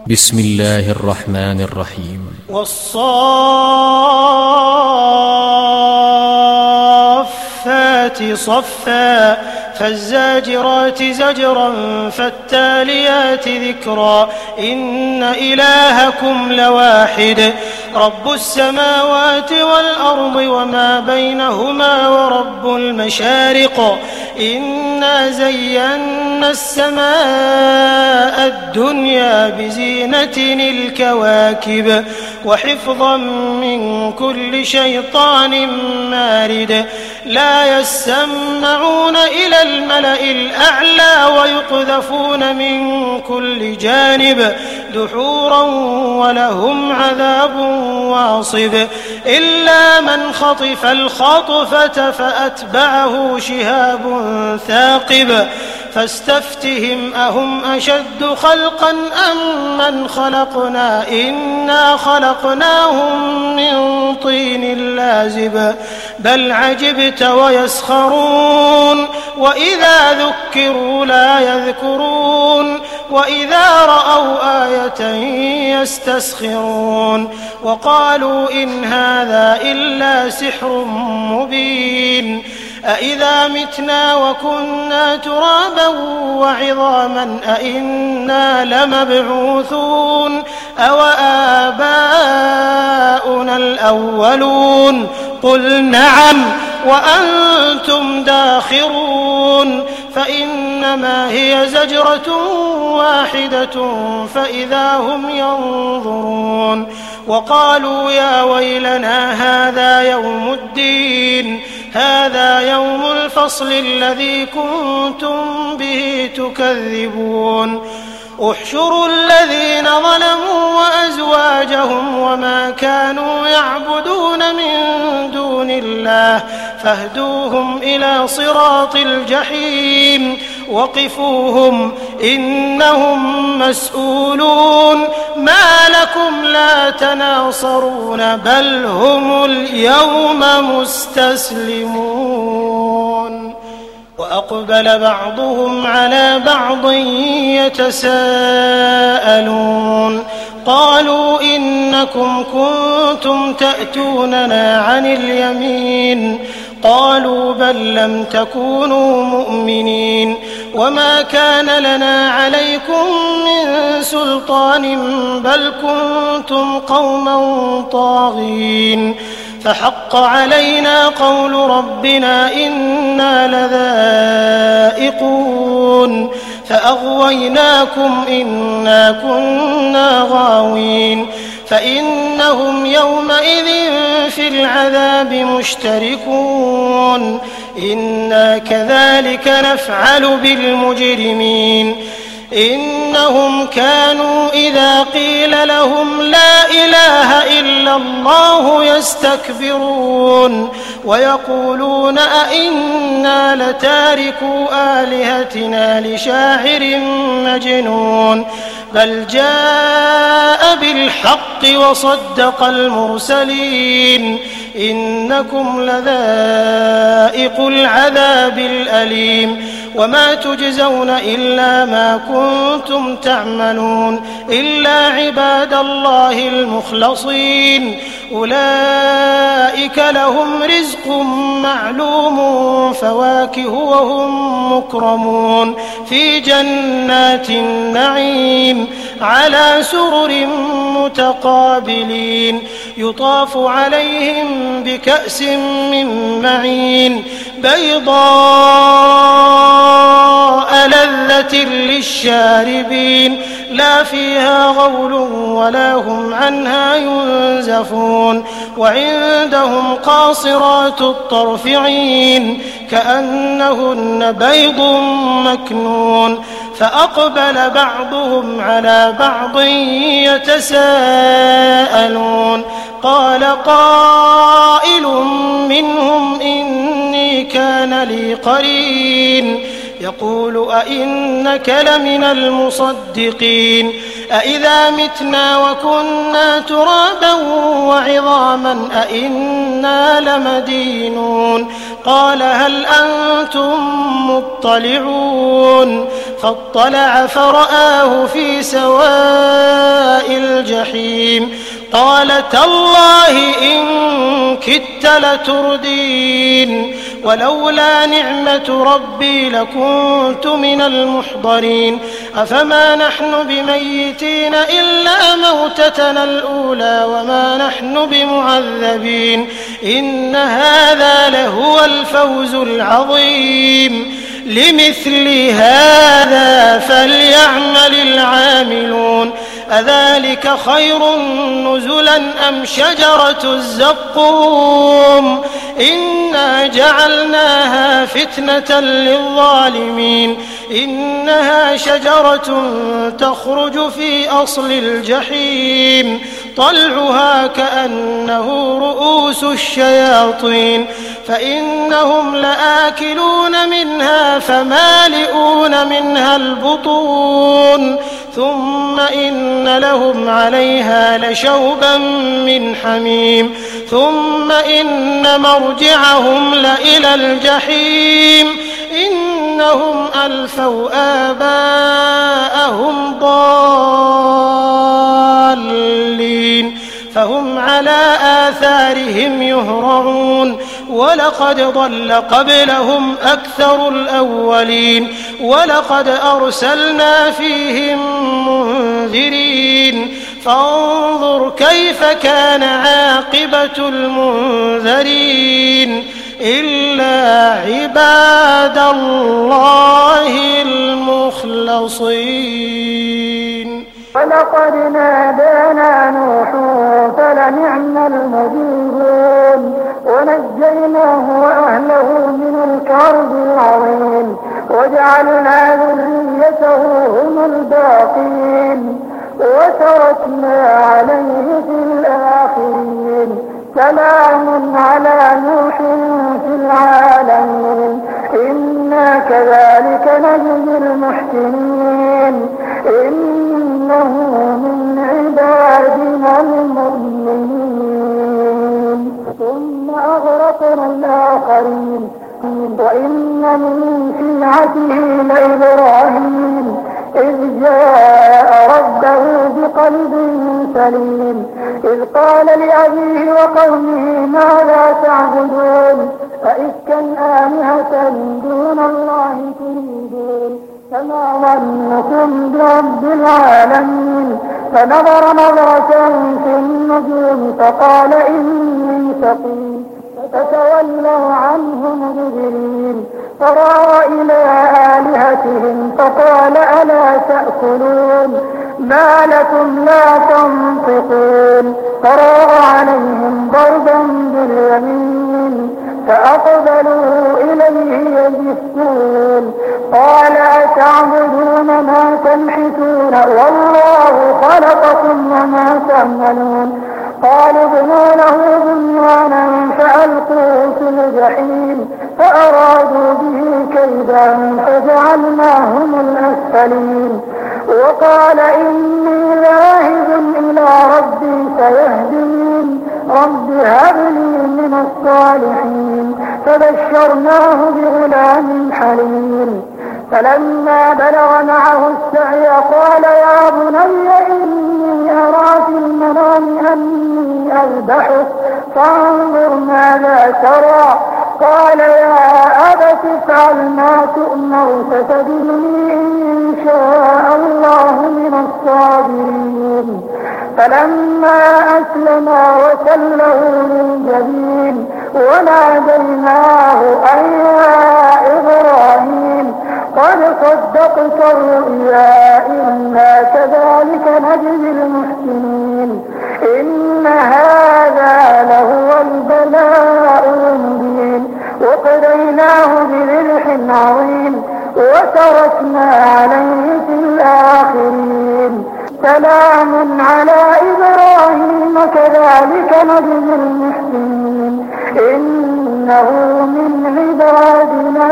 بسم الله الرحمن الرحيم والصافات صفا فالزاجرات زجرا فالتاليات ذكرا إن إلهكم لواحد رب السماوات والأرض وما بينهما ورب المشارق إنا زينا السماء الدنيا بزينة الكواكب وحفظا من كل شيطان مارد لا يسمعون إلى الملأ الأعلى ويقذفون من كل جانب دحورا ولهم عذاب واصب إلا من خطف الخطفة فأتبعه شهاب ثاقب فاستفتهم أهم أشد خلقا أم من خلقنا إنا خلقناهم من طين لازب بل عجبت ويسخرون وإذا ذكروا لا يذكرون وإذا رأوا آية يستسخرون وقالوا إن هذا إلا سحر مبين أإذا متنا وكنا ترابا وعظاما أإنا لمبعوثون أوآباؤنا الأولون قل نعم وأنتم داخرون فإنما هي زجرة واحدة فإذا هم ينظرون وقالوا يا ويلنا هذا يوم الدين هذا يوم الفصل الذي كنتم به تكذبون احشروا الذين ظلموا وأزواجهم وما كانوا يعبدون من دون الله فاهدوهم إلى صراط الجحيم وقفوهم إنهم مسؤولون ما لكم لا تناصرون بل هم اليوم مستسلمون وأقبل بعضهم على بعض يتساءلون قالوا إنكم كنتم تأتوننا عن اليمين قالوا بل لم تكونوا مؤمنين وما كان لنا عليكم من سلطان بل كنتم قوما طاغين فحق علينا قول ربنا إنا لذائقون فأغويناكم إنا كنا غاوين فإنهم يومئذ في العذاب مشتركون إنا كذلك نفعل بالمجرمين إنهم كانوا إذا قيل لهم لا إله إلا الله يستكبرون ويقولون أئنا لتاركو آلهتنا لشاعر مجنون بل جاء بالحق وصدق المرسلين إنكم لذائق العذاب الأليم وما تجزون إلا ما كنتم تعملون إلا عباد الله المخلصين أولئك لهم رزق معلوم فواكه وهم مكرمون في جنات النعيم على سرر متقابلين يطاف عليهم بكأس من معين بيضاء لذة للشاربين لا فيها غول ولا هم عنها ينزفون وعندهم قاصرات الطرف عين كأنهن بيض مكنون فأقبل بعضهم على بعض يتساءلون قال قائل منهم إني كان لي قرين يقول أئنك لمن المصدقين أئذا متنا وكنا ترابا وعظاما أئنا لمدينون قال هل أنتم مطلعون فاطلع فرآه في سواء تالله إن كدت لتردين ولولا نعمة ربي لكنت من المحضرين أفما نحن بميتين إلا موتتنا الأولى وما نحن بمعذبين إن هذا لهو الفوز العظيم لمثل هذا فليعمل العاملون أذلك خير نزلا أم شجرة الزقوم إنا جعلناها فتنة للظالمين إنها شجرة تخرج في أصل الجحيم طلعها كأنه رؤوس الشياطين فإنهم لآكلون منها فمالئون منها البطون ثم إن لهم عليها لشوبا من حميم ثم إن مرجعهم لإلى الجحيم إنهم ألفوا آباءهم ضالين فهم على آثارهم يهرعون ولقد ضل قبلهم أكثر الأولين ولقد أرسلنا فيهم منذرين فانظر كيف كان عاقبة المنذرين إلا عباد الله المخلصين ولقد نادانا نوح فلنعم المجيبون ونجيناه وأهله من الكرب العظيم وجعلنا ذريته هم الباقين وتركنا عليه في الآخرين سلام على نوح في العالمين إنا كذلك نجزي المحسنين إنه من عبادنا المؤمنين ثم أغرقنا الآخرين وإن من شيعته لإبراهيم إذ جاء ربه بقلب سليم إذ قال لأبيه وقومه ماذا تعبدون أئفكا آلهة دون الله تريدون فما ظنكم برب العالمين فنظر نظرة في النجوم فقال إني سقيم فتولوا عنه مدبرين فراغ إلى آلهتهم فقال ألا تأكلون ما لكم لا تنطقون فراغ عليهم ضربا باليمين فأقبلوا إليه يزفون قال أتعبدون ما تنحتون والله خلقكم وما تعملون قالوا ابنوا له بنيانا فألقوه في الجحيم فأرادوا به كيدا فجعلناهم الأسفلين وقال إني ذاهب إلى ربي سيهدين رب هب لي من الصالحين فبشرناه بغلام حليم فلما بلغ معه السعي قال يا بني إني أرى في المنام أني أذبحك فانظر ماذا ترى قال يا أبت افعل ما تؤمر ستجدني إن شاء الله من الصابرين فلما أسلما وتله للجبين وناديناه أن يا إبراهيم قد صدقت الرؤيا إنا كذلك نجزي المحسنين إن هذا لهو البلاء المبين وقضيناه بذبح عظيم وتركنا عليه في الآخرين سلام على إبراهيم كذلك نجزي المحسنين إنه من عبادنا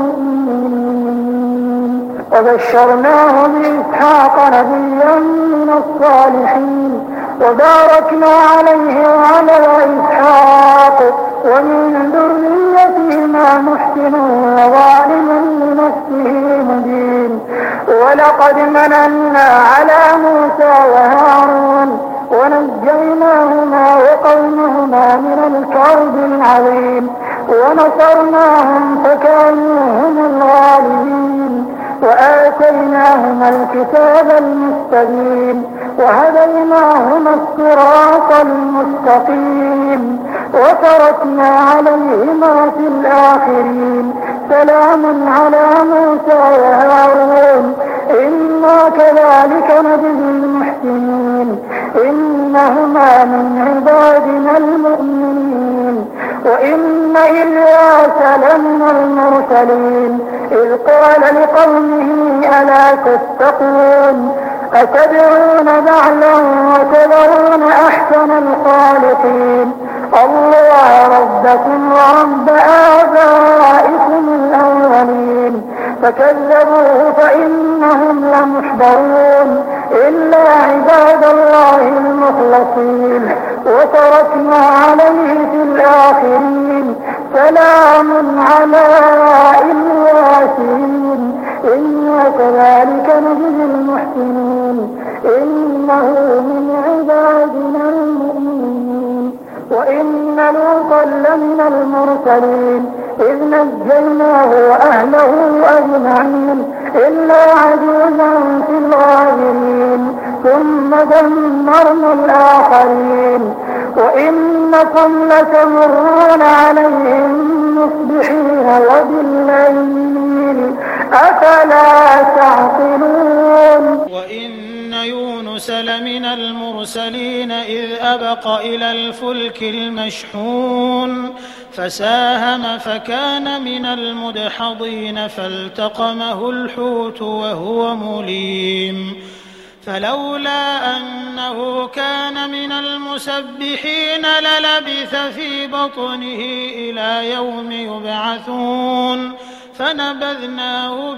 المؤمنين وبشرناه بإسحاق نبيا من الصالحين وباركنا عليه وعلى إسحاق ومن ذريتهما محسن وظالم لنفسه مبين ولقد مننا على موسى وهارون ونجيناهما ونجينا من الكرب العظيم ونصرناهم فكانوا هم الغالبين وآتيناهما الكتاب المستبين وهديناهما الصراط المستقيم وتركنا عليهما في الآخرين سلام على موسى وهارون إنا كذلك نجزي المحسنين إنهما من عبادنا المؤمنين وإن إلياس لمن المرسلين إذ قال لقومه ألا تتقون أتدعون بعلا وتذرون أحسن الخالقين الله ربكم ورب آبائكم الأولين فكذبوه فإنهم لمحضرون إلا عباد الله المخلصين وتركنا عليه في الآخرين سلام على الياسين إنا كذلك نجزي المحسنين إنه من عبادنا المؤمنين وإن لوطا لمن المرسلين إذ نجيناه وأهله أجمعين إلا عجوزا في الغابرين ثم دمرنا الآخرين وإنكم لتمرون عليهم مصبحين وبالليل أفلا تعقلون وإن يونس لمن المرسلين إذ أبق إلى الفلك المشحون فساهم فكان من المدحضين فالتقمه الحوت وهو مليم فلولا أنه كان من المسبحين للبث في بطنه إلى يوم يبعثون فنبذناه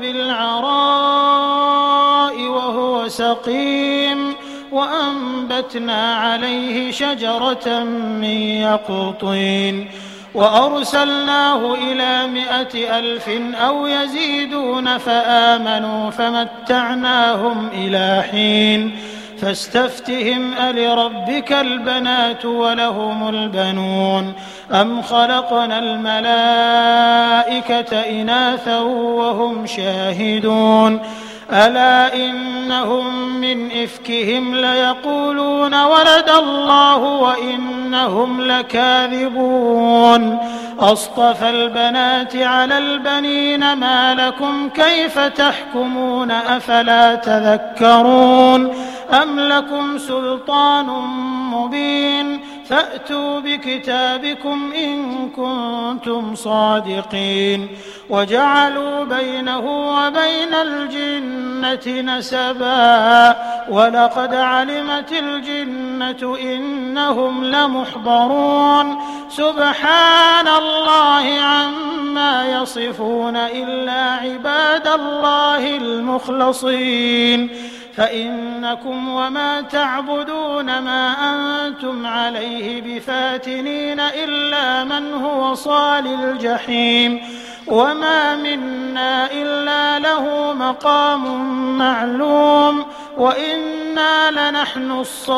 بالعراء وهو سقيم وأنبتنا عليه شجرة من يقطين وأرسلناه إلى 100,000 أو يزيدون فآمنوا فمتعناهم إلى حين فاستفتهم ألربك البنات ولهم البنون أم خلقنا الملائكة إناثا وهم شاهدون ألا إنهم من إفكهم ليقولون ولد الله وإنهم لكاذبون أصطفى البنات على البنين ما لكم كيف تحكمون أفلا تذكرون أم لكم سلطان مبين فأتوا بكتابكم إن كنتم صادقين وجعلوا بينه وبين الجنة نسبا ولقد علمت الجنة إنهم لمحضرون سبحان الله عما يصفون إلا عباد الله المخلصين فإنكم وما تعبدون ما أنتم عليه بفاتنين إلا من هو صال الجحيم وما منا إلا له مقام معلوم وإنا لنحن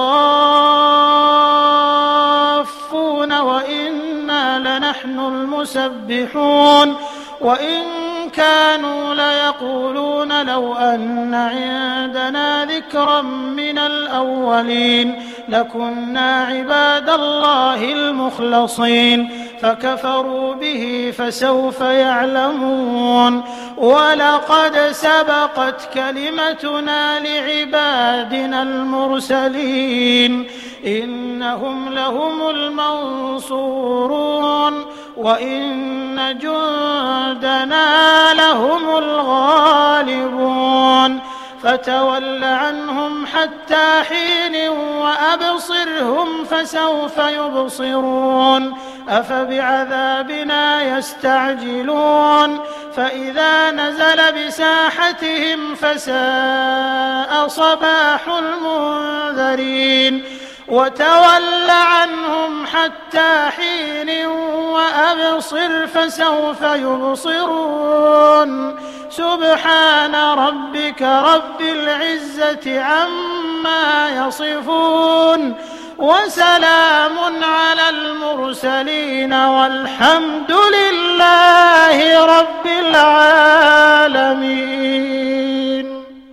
الصافون وإنا لنحن المسبحون وإن كانوا ليقولون لو أن عندنا ذكرا من الأولين لكنا عباد الله المخلصين فكفروا به فسوف يعلمون ولقد سبقت كلمتنا لعبادنا المرسلين إنهم لهم المنصورون وإن جندنا لهم الغالبون فتول عنهم حتى حين وأبصرهم فسوف يبصرون أفبعذابنا يستعجلون فإذا نزل بساحتهم فساء صباح المنذرين وتول عنهم حتى حين وأبصر فسوف يبصرون سبحان ربك رب العزة عما يصفون وسلام على المرسلين والحمد لله رب العالمين.